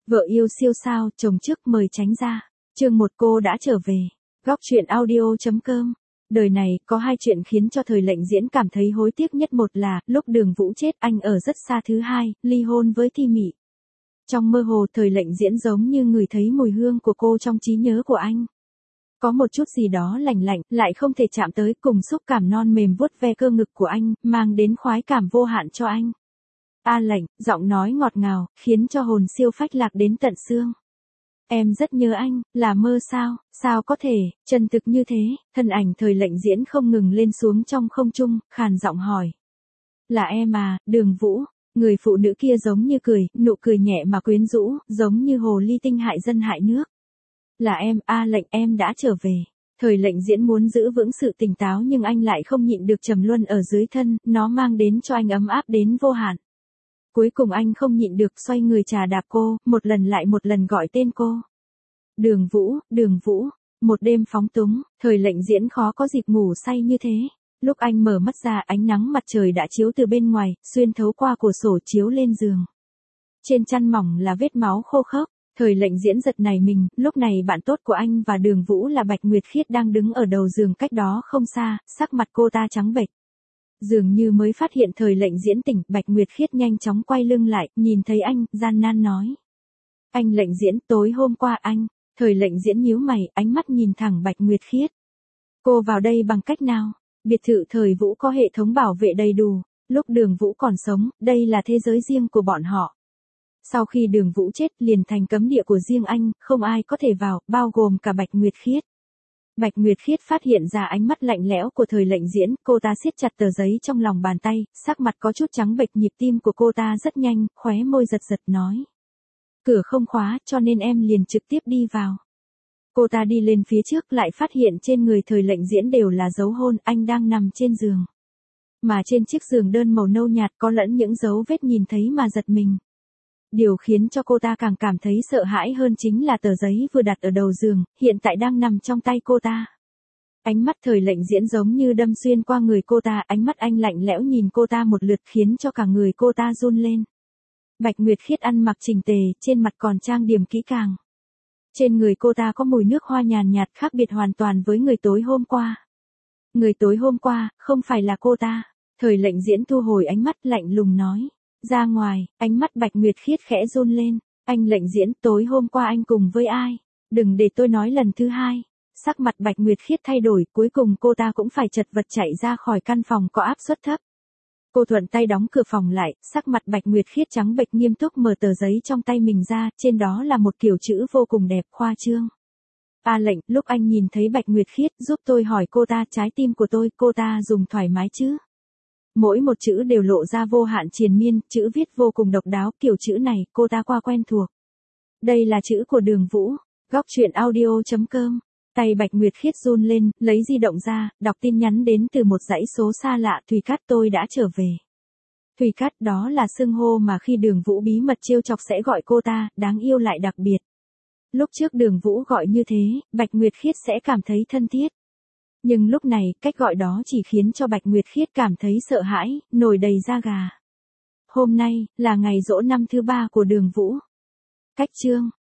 Vợ yêu siêu sao, chồng trước mời tránh ra. Chương 1 cô đã trở về. Góc truyện audio.com. Đời này, có hai chuyện khiến cho Thời Lệnh Diễn cảm thấy hối tiếc nhất. Một là, lúc Đường Vũ chết anh ở rất xa. Thứ hai, ly hôn với Thi Mị. Trong mơ hồ Thời Lệnh Diễn giống như ngửi thấy mùi hương của cô trong trí nhớ của anh. Có một chút gì đó lạnh lạnh, lại không thể chạm tới, cùng xúc cảm non mềm vuốt ve cơ ngực của anh, mang đến khoái cảm vô hạn cho anh. A Lệnh, giọng nói ngọt ngào, khiến cho hồn siêu phách lạc đến tận xương. Em rất nhớ anh, là mơ sao, sao có thể, chân thực như thế, thân ảnh Thời Lệnh Diễn không ngừng lên xuống trong không trung, khàn giọng hỏi. Là em à, Đường Vũ, người phụ nữ kia giống như cười, nụ cười nhẹ mà quyến rũ, giống như hồ ly tinh hại dân hại nước. Là em, A Lệnh, em đã trở về. Thời Lệnh Diễn muốn giữ vững sự tỉnh táo nhưng anh lại không nhịn được trầm luân ở dưới thân, nó mang đến cho anh ấm áp đến vô hạn. Cuối cùng anh không nhịn được xoay người chà đạp cô, một lần lại một lần gọi tên cô. Đường Vũ, Đường Vũ. Một đêm phóng túng, Thời Lệnh Diễn khó có dịp ngủ say như thế. Lúc anh mở mắt ra, ánh nắng mặt trời đã chiếu từ bên ngoài, xuyên thấu qua cửa sổ chiếu lên giường. Trên chăn mỏng là vết máu khô khốc. Thời Lệnh Diễn giật nảy mình, lúc này bạn tốt của anh và Đường Vũ là Bạch Nguyệt Khiết đang đứng ở đầu giường cách đó không xa, sắc mặt cô ta trắng bệch. Dường như mới phát hiện Thời Lệnh Diễn tỉnh, Bạch Nguyệt Khiết nhanh chóng quay lưng lại, nhìn thấy anh, gian nan nói. Anh Lệnh Diễn, tối hôm qua anh. Thời Lệnh Diễn nhíu mày, ánh mắt nhìn thẳng Bạch Nguyệt Khiết. Cô vào đây bằng cách nào? Biệt thự Thời Vũ có hệ thống bảo vệ đầy đủ, lúc Đường Vũ còn sống, đây là thế giới riêng của bọn họ. Sau khi Đường Vũ chết liền thành cấm địa của riêng anh, không ai có thể vào, bao gồm cả Bạch Nguyệt Khiết. Bạch Nguyệt Khiết phát hiện ra ánh mắt lạnh lẽo của Thời Lệnh Diễn, cô ta siết chặt tờ giấy trong lòng bàn tay, sắc mặt có chút trắng bệch, nhịp tim của cô ta rất nhanh, khóe môi giật giật nói. Cửa không khóa, cho nên em liền trực tiếp đi vào. Cô ta đi lên phía trước lại phát hiện trên người Thời Lệnh Diễn đều là dấu hôn, anh đang nằm trên giường. Mà trên chiếc giường đơn màu nâu nhạt có lẫn những dấu vết nhìn thấy mà giật mình. Điều khiến cho cô ta càng cảm thấy sợ hãi hơn chính là tờ giấy vừa đặt ở đầu giường, hiện tại đang nằm trong tay cô ta. Ánh mắt Thời Lệnh Diễn giống như đâm xuyên qua người cô ta, ánh mắt anh lạnh lẽo nhìn cô ta một lượt khiến cho cả người cô ta run lên. Bạch Nguyệt Khiết ăn mặc chỉnh tề, trên mặt còn trang điểm kỹ càng. Trên người cô ta có mùi nước hoa nhàn nhạt khác biệt hoàn toàn với người tối hôm qua. Người tối hôm qua, không phải là cô ta. Thời Lệnh Diễn thu hồi ánh mắt lạnh lùng nói. Ra ngoài, ánh mắt Bạch Nguyệt Khiết khẽ run lên. Anh Lệnh Diễn, tối hôm qua anh cùng với ai? Đừng để tôi nói lần thứ hai. Sắc mặt Bạch Nguyệt Khiết thay đổi, cuối cùng cô ta cũng phải chật vật chạy ra khỏi căn phòng có áp suất thấp. Cô thuận tay đóng cửa phòng lại, sắc mặt Bạch Nguyệt Khiết trắng bệch nghiêm túc mở tờ giấy trong tay mình ra, trên đó là một kiểu chữ vô cùng đẹp khoa trương. A Lệnh, lúc anh nhìn thấy Bạch Nguyệt Khiết, giúp tôi hỏi cô ta trái tim của tôi, cô ta dùng thoải mái chứ? Mỗi một chữ đều lộ ra vô hạn triền miên, chữ viết vô cùng độc đáo, kiểu chữ này, cô ta qua quen thuộc. Đây là chữ của Đường Vũ. Góc truyện audio.com. Tay Bạch Nguyệt Khiết run lên, lấy di động ra, đọc tin nhắn đến từ một dãy số xa lạ. Thùy Cát, tôi đã trở về. Thùy Cát, đó là xưng hô mà khi Đường Vũ bí mật trêu chọc sẽ gọi cô ta, đáng yêu lại đặc biệt. Lúc trước Đường Vũ gọi như thế, Bạch Nguyệt Khiết sẽ cảm thấy thân thiết. Nhưng lúc này, cách gọi đó chỉ khiến cho Bạch Nguyệt Khiết cảm thấy sợ hãi, nổi đầy da gà. Hôm nay, là ngày giỗ năm thứ 3 của Đường Vũ. Cách chương.